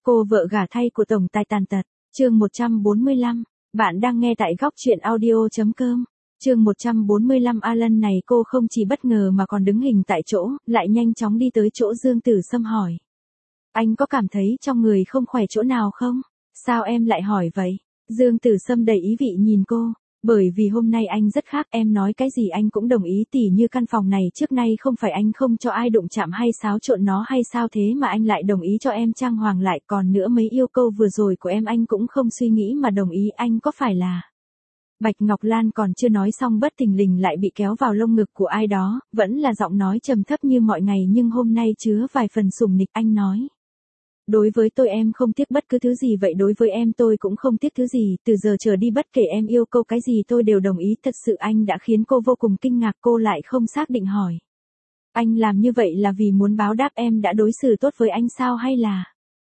Cô vợ gả thay của tổng tài tàn tật, chương 145, bạn đang nghe tại góc truyện audio.com. Chương 145 Alan này cô không chỉ bất ngờ mà còn đứng hình tại chỗ, lại nhanh chóng đi tới chỗ Dương Tử Sâm hỏi. Anh có cảm thấy trong người không khỏe chỗ nào không? Sao em lại hỏi vậy? Dương Tử Sâm đầy ý vị nhìn cô. Bởi vì hôm nay anh rất khác, em nói cái gì anh cũng đồng ý, tỉ như căn phòng này trước nay không phải anh không cho ai đụng chạm hay xáo trộn nó hay sao thế mà anh lại đồng ý cho em trang hoàng lại, còn nữa mấy yêu cầu vừa rồi của em anh cũng không suy nghĩ mà đồng ý, anh có phải là... Bạch Ngọc Lan còn chưa nói xong bất thình lình lại bị kéo vào lông ngực của ai đó, vẫn là giọng nói trầm thấp như mọi ngày nhưng hôm nay chứa vài phần sủng nịch. Anh nói. Đối với tôi em không tiếc bất cứ thứ gì, vậy đối với em tôi cũng không tiếc thứ gì, từ giờ trở đi bất kể em yêu cầu cái gì tôi đều đồng ý. Thật sự anh đã khiến cô vô cùng kinh ngạc, cô lại không xác định hỏi. Anh làm như vậy là vì muốn báo đáp em đã đối xử tốt với anh sao hay là...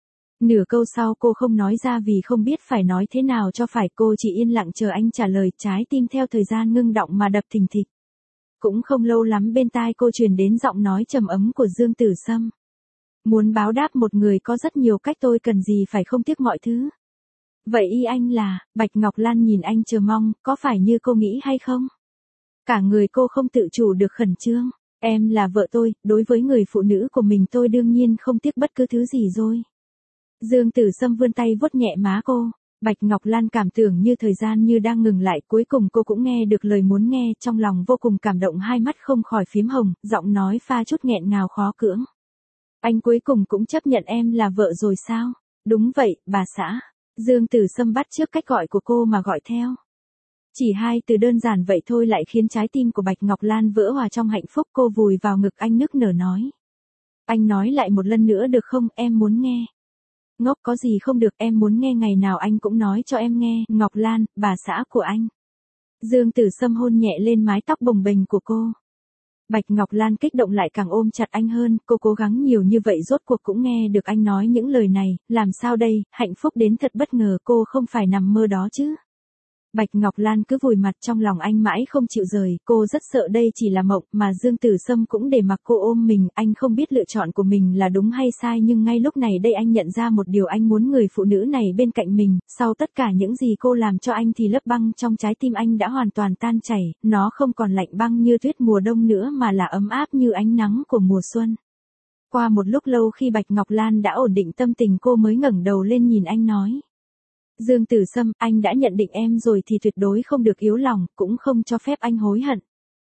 Nửa câu sau cô không nói ra vì không biết phải nói thế nào cho phải, cô chỉ yên lặng chờ anh trả lời, trái tim theo thời gian ngưng động mà đập thình thịch. Cũng không lâu lắm bên tai cô truyền đến giọng nói trầm ấm của Dương Tử Sâm. Muốn báo đáp một người có rất nhiều cách, tôi cần gì phải không tiếc mọi thứ. Vậy ý anh là, Bạch Ngọc Lan nhìn anh chờ mong, có phải như cô nghĩ hay không? Cả người cô không tự chủ được khẩn trương. Em là vợ tôi, đối với người phụ nữ của mình tôi đương nhiên không tiếc bất cứ thứ gì rồi. Dương Tử Sâm vươn tay vuốt nhẹ má cô. Bạch Ngọc Lan cảm tưởng như thời gian như đang ngừng lại, cuối cùng cô cũng nghe được lời muốn nghe, trong lòng vô cùng cảm động, hai mắt không khỏi phím hồng, giọng nói pha chút nghẹn ngào khó cưỡng. Anh cuối cùng cũng chấp nhận em là vợ rồi sao? Đúng vậy, bà xã. Dương Tử Sâm bắt chước cách gọi của cô mà gọi theo. Chỉ hai từ đơn giản vậy thôi lại khiến trái tim của Bạch Ngọc Lan vỡ hòa trong hạnh phúc, cô vùi vào ngực anh nức nở nói. Anh nói lại một lần nữa được không, em muốn nghe. Ngốc, có gì không được, em muốn nghe ngày nào anh cũng nói cho em nghe. Ngọc Lan, bà xã của anh. Dương Tử Sâm hôn nhẹ lên mái tóc bồng bềnh của cô. Bạch Ngọc Lan kích động lại càng ôm chặt anh hơn, cô cố gắng nhiều như vậy rốt cuộc cũng nghe được anh nói những lời này, làm sao đây, hạnh phúc đến thật bất ngờ, cô không phải nằm mơ đó chứ. Bạch Ngọc Lan cứ vùi mặt trong lòng anh mãi không chịu rời, cô rất sợ đây chỉ là mộng, mà Dương Tử Sâm cũng để mặc cô ôm mình, anh không biết lựa chọn của mình là đúng hay sai, nhưng ngay lúc này đây anh nhận ra một điều, anh muốn người phụ nữ này bên cạnh mình, sau tất cả những gì cô làm cho anh thì lớp băng trong trái tim anh đã hoàn toàn tan chảy, nó không còn lạnh băng như tuyết mùa đông nữa mà là ấm áp như ánh nắng của mùa xuân. Qua một lúc lâu khi Bạch Ngọc Lan đã ổn định tâm tình, cô mới ngẩng đầu lên nhìn anh nói. Dương Tử Sâm, anh đã nhận định em rồi thì tuyệt đối không được yếu lòng, cũng không cho phép anh hối hận.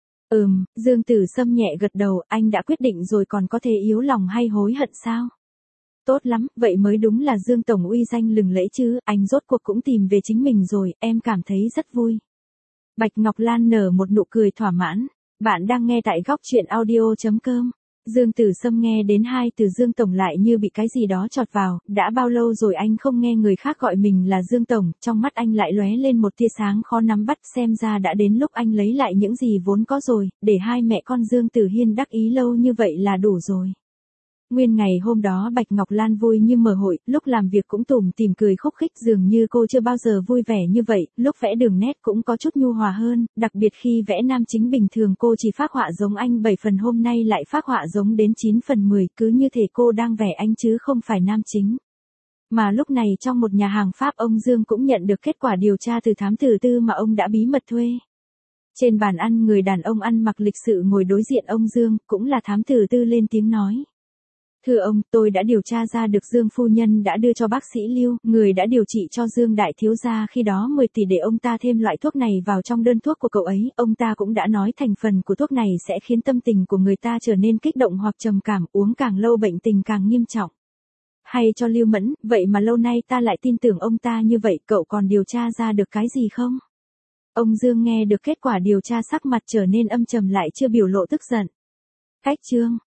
Dương Tử Sâm nhẹ gật đầu, anh đã quyết định rồi còn có thể yếu lòng hay hối hận sao? Tốt lắm, vậy mới đúng là Dương Tổng uy danh lừng lẫy chứ, anh rốt cuộc cũng tìm về chính mình rồi, em cảm thấy rất vui. Bạch Ngọc Lan nở một nụ cười thỏa mãn, bạn đang nghe tại góc truyện audio.com. Dương Tử Sâm nghe đến hai từ Dương Tổng lại như bị cái gì đó chọt vào, đã bao lâu rồi anh không nghe người khác gọi mình là Dương Tổng, trong mắt anh lại lóe lên một tia sáng khó nắm bắt, xem ra đã đến lúc anh lấy lại những gì vốn có rồi, để hai mẹ con Dương Tử Hiên đắc ý lâu như vậy là đủ rồi. Nguyên ngày hôm đó Bạch Ngọc Lan vui như mở hội, lúc làm việc cũng tủm tỉm cười khúc khích, dường như cô chưa bao giờ vui vẻ như vậy, lúc vẽ đường nét cũng có chút nhu hòa hơn, đặc biệt khi vẽ nam chính bình thường cô chỉ phác họa giống anh 7 phần, hôm nay lại phác họa giống đến 9 phần 10, cứ như thể cô đang vẽ anh chứ không phải nam chính. Mà lúc này trong một nhà hàng Pháp, ông Dương cũng nhận được kết quả điều tra từ thám tử tư mà ông đã bí mật thuê. Trên bàn ăn, người đàn ông ăn mặc lịch sự ngồi đối diện ông Dương, cũng là thám tử tư, lên tiếng nói. Thưa ông, tôi đã điều tra ra được Dương phu nhân đã đưa cho bác sĩ Lưu, người đã điều trị cho Dương đại thiếu gia khi đó 10 tỷ để ông ta thêm loại thuốc này vào trong đơn thuốc của cậu ấy, ông ta cũng đã nói thành phần của thuốc này sẽ khiến tâm tình của người ta trở nên kích động hoặc trầm cảm, uống càng lâu bệnh tình càng nghiêm trọng. Hay cho Lưu Mẫn, vậy mà lâu nay ta lại tin tưởng ông ta như vậy, cậu còn điều tra ra được cái gì không? Ông Dương nghe được kết quả điều tra sắc mặt trở nên âm trầm lại chưa biểu lộ tức giận. Cách chương